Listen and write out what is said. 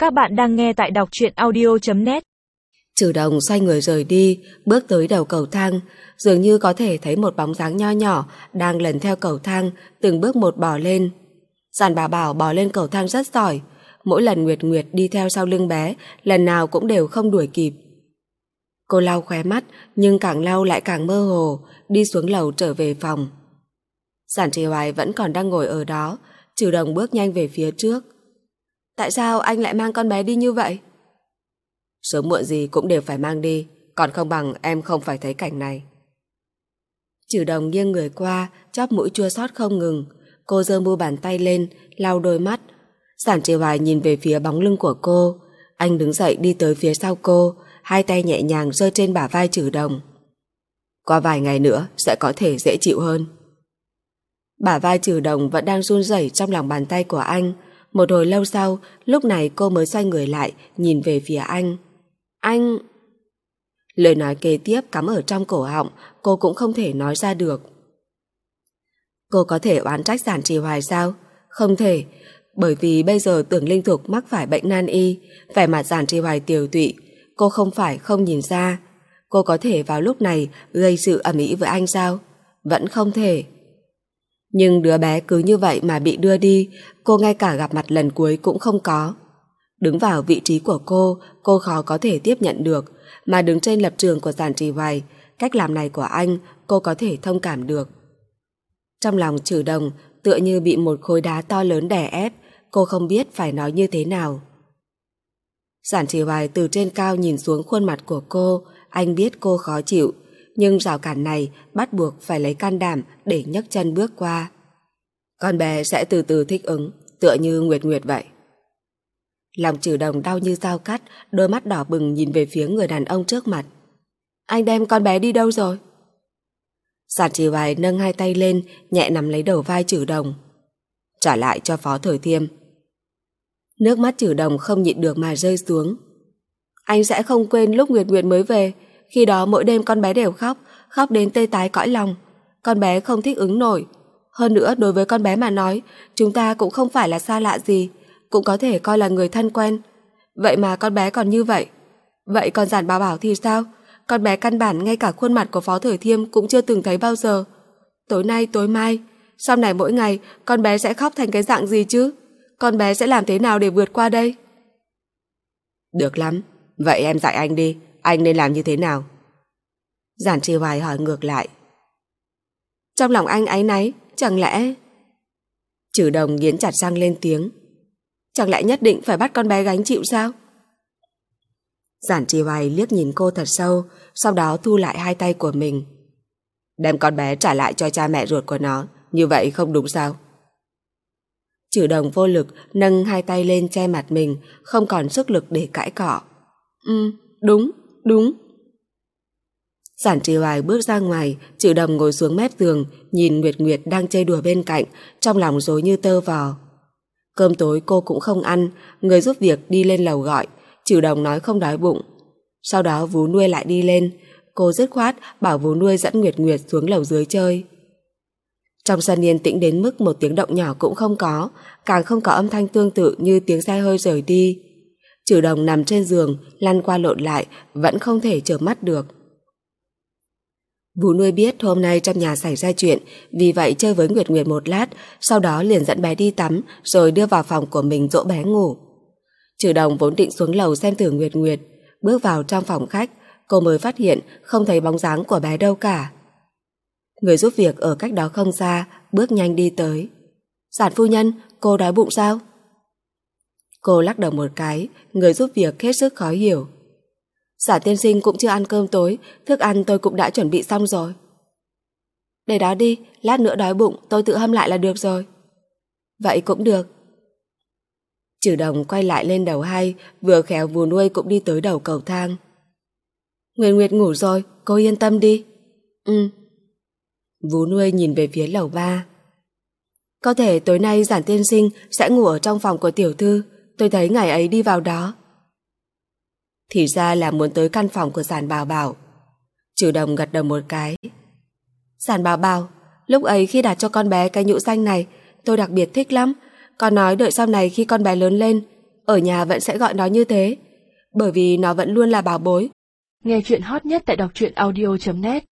Các bạn đang nghe tại đọc truyện audio.net. Trừ Đồng xoay người rời đi, bước tới đầu cầu thang, dường như có thể thấy một bóng dáng nho nhỏ đang lần theo cầu thang, từng bước một bò lên. Giản Bảo Bảo bò lên cầu thang rất giỏi, mỗi lần Nguyệt Nguyệt đi theo sau lưng bé, lần nào cũng đều không đuổi kịp. Cô lau khóe mắt, nhưng càng lau lại càng mơ hồ, đi xuống lầu trở về phòng. Giản Trì Hoài vẫn còn đang ngồi ở đó, Trừ Đồng bước nhanh về phía trước. Tại sao anh lại mang con bé đi như vậy? Sớm muộn gì cũng đều phải mang đi, còn không bằng em không phải thấy cảnh này. Trừ Đồng nghiêng người qua, chóp mũi chua xót không ngừng. Cô giơ mu bàn tay lên, lau đôi mắt. Giản Trì Hoài nhìn về phía bóng lưng của cô. Anh đứng dậy đi tới phía sau cô, hai tay nhẹ nhàng giơ trên bả vai Trừ Đồng. Qua vài ngày nữa sẽ có thể dễ chịu hơn. Bả vai Trừ Đồng vẫn đang run rẩy trong lòng bàn tay của anh. Một hồi lâu sau, lúc này cô mới xoay người lại, nhìn về phía anh. Anh... Lời nói kế tiếp cắm ở trong cổ họng, cô cũng không thể nói ra được. Cô có thể oán trách Giản Trì Hoài sao? Không thể, bởi vì bây giờ Tưởng Linh Thục mắc phải bệnh nan y, vẻ mặt Giản Trì Hoài tiều tụy, cô không phải không nhìn ra. Cô có thể vào lúc này gây sự ầm ĩ với anh sao? Vẫn không thể. Nhưng đứa bé cứ như vậy mà bị đưa đi, cô ngay cả gặp mặt lần cuối cũng không có. Đứng vào vị trí của cô khó có thể tiếp nhận được, mà đứng trên lập trường của Giản Trì Hoài, cách làm này của anh cô có thể thông cảm được. Trong lòng Trừ Đồng tựa như bị một khối đá to lớn đè ép, cô không biết phải nói như thế nào. Giản Trì Hoài từ trên cao nhìn xuống khuôn mặt của cô, anh biết cô khó chịu, nhưng rào cản này bắt buộc phải lấy can đảm để nhấc chân bước qua. Con bé sẽ từ từ thích ứng, tựa như Nguyệt Nguyệt vậy. Lòng Trừ Đồng đau như dao cắt, đôi mắt đỏ bừng nhìn về phía người đàn ông trước mặt. Anh đem con bé đi đâu rồi? Giản Trì Hoài nâng hai tay lên, nhẹ nắm lấy đầu vai Trừ Đồng. Trả lại cho Phó Thời Thiêm. Nước mắt Trừ Đồng không nhịn được mà rơi xuống. Anh sẽ không quên lúc Nguyệt Nguyệt mới về, khi đó mỗi đêm con bé đều khóc, khóc đến tê tái cõi lòng. Con bé không thích ứng nổi. Hơn nữa đối với con bé mà nói, chúng ta cũng không phải là xa lạ gì, cũng có thể coi là người thân quen. Vậy mà con bé còn như vậy. Vậy còn Giản Bảo Bảo thì sao? Con bé căn bản ngay cả khuôn mặt của Phó Thời Thiêm cũng chưa từng thấy bao giờ. Tối nay tối mai, sau này mỗi ngày con bé sẽ khóc thành cái dạng gì chứ? Con bé sẽ làm thế nào để vượt qua đây? Được lắm, vậy em dạy anh đi, anh nên làm như thế nào? Giản Trì Hoài hỏi ngược lại. Trong lòng anh áy náy, chẳng lẽ... Trừ Đồng nghiến chặt răng lên tiếng. Chẳng lẽ nhất định phải bắt con bé gánh chịu sao? Giản Trì Hoài liếc nhìn cô thật sâu, sau đó thu lại hai tay của mình. Đem con bé trả lại cho cha mẹ ruột của nó, như vậy không đúng sao? Trừ Đồng vô lực nâng hai tay lên che mặt mình, không còn sức lực để cãi cọ. Đúng. Giản Trì Hoài bước ra ngoài, Trừ Đồng ngồi xuống mép giường, nhìn Nguyệt Nguyệt đang chơi đùa bên cạnh, trong lòng rối như tơ vò. Cơm tối cô cũng không ăn, người giúp việc đi lên lầu gọi, Trừ Đồng nói không đói bụng. Sau đó Vú Nuôi lại đi lên, cô dứt khoát bảo Vú Nuôi dẫn Nguyệt Nguyệt xuống lầu dưới chơi. Trong sân yên tĩnh đến mức một tiếng động nhỏ cũng không có, càng không có âm thanh tương tự như tiếng xe hơi rời đi. Trừ Đồng nằm trên giường, lăn qua lộn lại, vẫn không thể chợp mắt được. Vú Nuôi biết hôm nay trong nhà xảy ra chuyện, vì vậy chơi với Nguyệt Nguyệt một lát, sau đó liền dẫn bé đi tắm, rồi đưa vào phòng của mình dỗ bé ngủ. Trừ Đồng vốn định xuống lầu xem thử Nguyệt Nguyệt, bước vào trong phòng khách, cô mới phát hiện không thấy bóng dáng của bé đâu cả. Người giúp việc ở cách đó không xa, bước nhanh đi tới. Giản phu nhân, cô đói bụng sao? Cô lắc đầu một cái, người giúp việc hết sức khó hiểu. Giản tiên sinh cũng chưa ăn cơm tối, thức ăn tôi cũng đã chuẩn bị xong rồi. Để đó đi, lát nữa đói bụng tôi tự hâm lại là được rồi. Vậy cũng được. Trừ Đồng quay lại lên đầu hai, vừa khéo Vú Nuôi cũng đi tới đầu cầu thang. Nguyệt Nguyệt ngủ rồi, cô yên tâm đi. Vú Nuôi nhìn về phía lầu 3. Có thể tối nay Giản tiên sinh sẽ ngủ ở trong phòng của tiểu thư, tôi thấy ngày ấy đi vào đó. Thì ra là muốn tới căn phòng của Giản Bảo Bảo. Trừ Đồng gật đầu một cái. Giản Bảo Bảo, lúc ấy khi đặt cho con bé cái nhũ danh này, tôi đặc biệt thích lắm. Con nói đợi sau này khi con bé lớn lên, ở nhà vẫn sẽ gọi nó như thế, bởi vì nó vẫn luôn là bảo bối. Nghe chuyện hot nhất tại đọc truyện audio.net